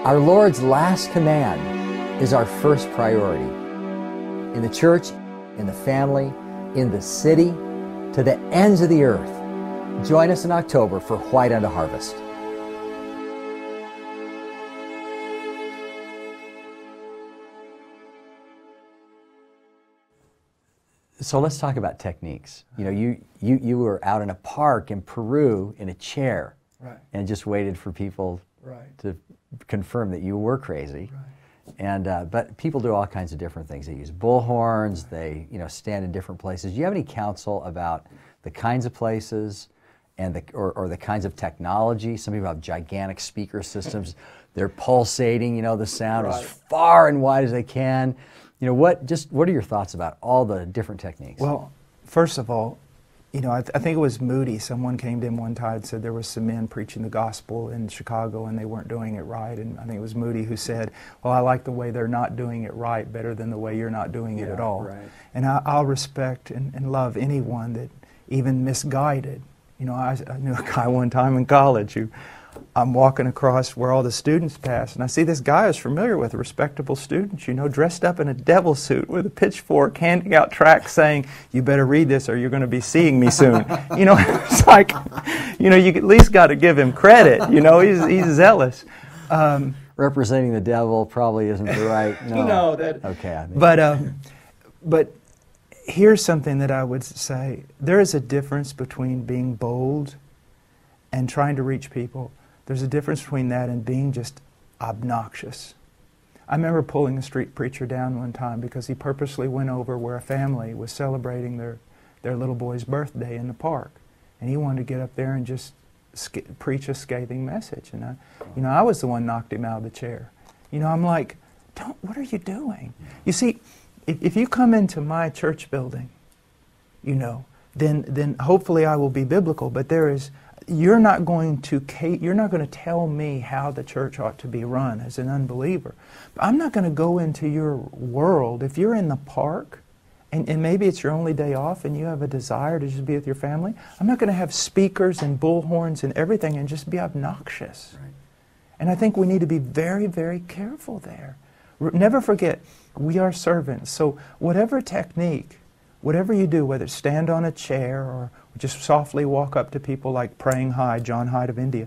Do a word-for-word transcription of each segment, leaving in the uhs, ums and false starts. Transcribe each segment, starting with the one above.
Our Lord's last command is our first priority. In the church, in the family, in the city, to the ends of the earth. Join us in October for White Unto Harvest. So let's talk about techniques. You know, you, you, you were out in a park in Peru in a chair, right, and just waited for people right. to confirm that you were crazy. Right. And uh, but people do all kinds of different things. They use bullhorns. They you know stand in different places. Do you have any counsel about the kinds of places and the or, or the kinds of technology? Some people have gigantic speaker systems. They're pulsating. You know, the sound right. as far and wide as they can. You know, what just what are your thoughts about all the different techniques? Well, first of all, you know, I, th I think it was Moody. Someone came to him one time and said there was some men preaching the gospel in Chicago and they weren't doing it right. And I think it was Moody who said, well, I like the way they're not doing it right better than the way you're not doing it yeah, at all. Right. And I, I'll respect and, and love anyone that even misguided. You know, I, I knew a guy one time in college who I'm walking across where all the students pass, and I see this guy I was familiar with, a respectable student, you know, dressed up in a devil suit with a pitchfork, handing out tracts saying, you better read this or you're going to be seeing me soon. You know, it's like, you know, you at least got to give him credit. You know, he's, he's zealous. Um, Representing the devil probably isn't the right, no. no that, okay, I think. But, um, but here's something that I would say. There is a difference between being bold and trying to reach people. There's a difference between that and being just obnoxious. I remember pulling a street preacher down one time because he purposely went over where a family was celebrating their, their little boy's birthday in the park. And he wanted to get up there and just preach a scathing message. And I, you know, I was the one knocked him out of the chair. You know, I'm like, don't, what are you doing? You see, if, if you come into my church building, you know, then, then hopefully I will be biblical, but there is You're not going to you're not going to tell me how the church ought to be run as an unbeliever. I'm not going to go into your world. If you're in the park, and, and maybe it's your only day off and you have a desire to just be with your family, I'm not going to have speakers and bullhorns and everything and just be obnoxious. Right. And I think we need to be very, very careful there. Never forget, we are servants. So whatever technique, whatever you do, whether it's stand on a chair or just softly walk up to people like Praying Hyde, John Hyde of India,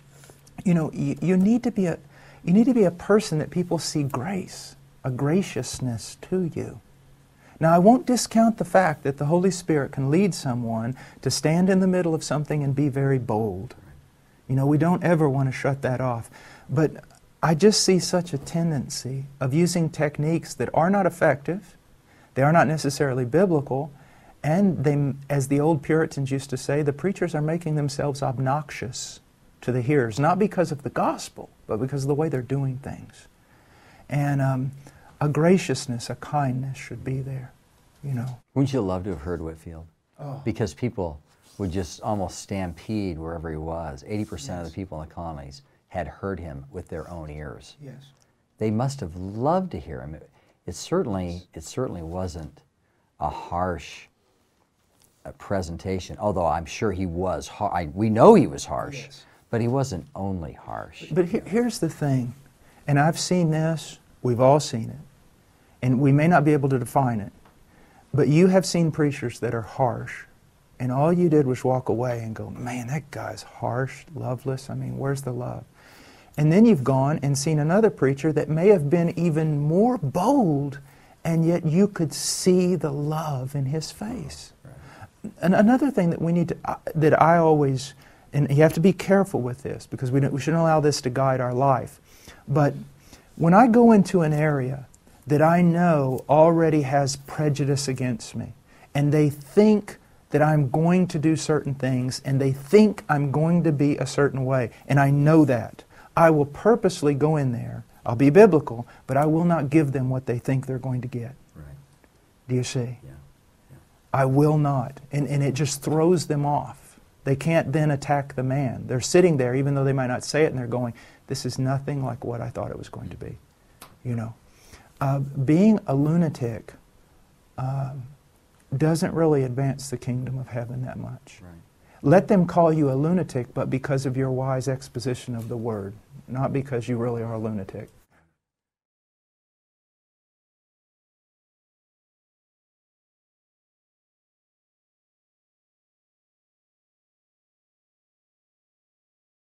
you know, you, you need to be a you need to be a person that people see grace, a graciousness to you. Now, I won't discount the fact that the Holy Spirit can lead someone to stand in the middle of something and be very bold. You know, we don't ever want to shut that off. But I just see such a tendency of using techniques that are not effective. They are not necessarily biblical, and they, as the old Puritans used to say, the preachers are making themselves obnoxious to the hearers, not because of the gospel, but because of the way they're doing things. And um, a graciousness, a kindness should be there, you know. Wouldn't you love to have heard Whitefield? Oh. Because people would just almost stampede wherever he was. eighty percent Yes. of the people in the colonies had heard him with their own ears. Yes. They must have loved to hear him. It, it certainly, it certainly wasn't a harsh uh, presentation, although I'm sure he was harsh. We know he was harsh, Yes. but he wasn't only harsh. But he here's the thing, and I've seen this, we've all seen it, and we may not be able to define it, but you have seen preachers that are harsh, and all you did was walk away and go, man, that guy's harsh, loveless, I mean, where's the love? And then you've gone and seen another preacher that may have been even more bold, and yet you could see the love in his face. Right. And another thing that we need to, uh, that I always, and you have to be careful with this because we, don't, we shouldn't allow this to guide our life. But when I go into an area that I know already has prejudice against me, and they think that I'm going to do certain things, and they think I'm going to be a certain way, and I know that, I will purposely go in there. I'll be biblical, but I will not give them what they think they're going to get. Right. Do you see? Yeah. Yeah. I will not. And, and it just throws them off. They can't then attack the man. They're sitting there, even though they might not say it, and they're going, this is nothing like what I thought it was going to be. You know, uh, being a lunatic uh, doesn't really advance the kingdom of heaven that much. Right. Let them call you a lunatic, but because of your wise exposition of the Word. not because you really are a lunatic.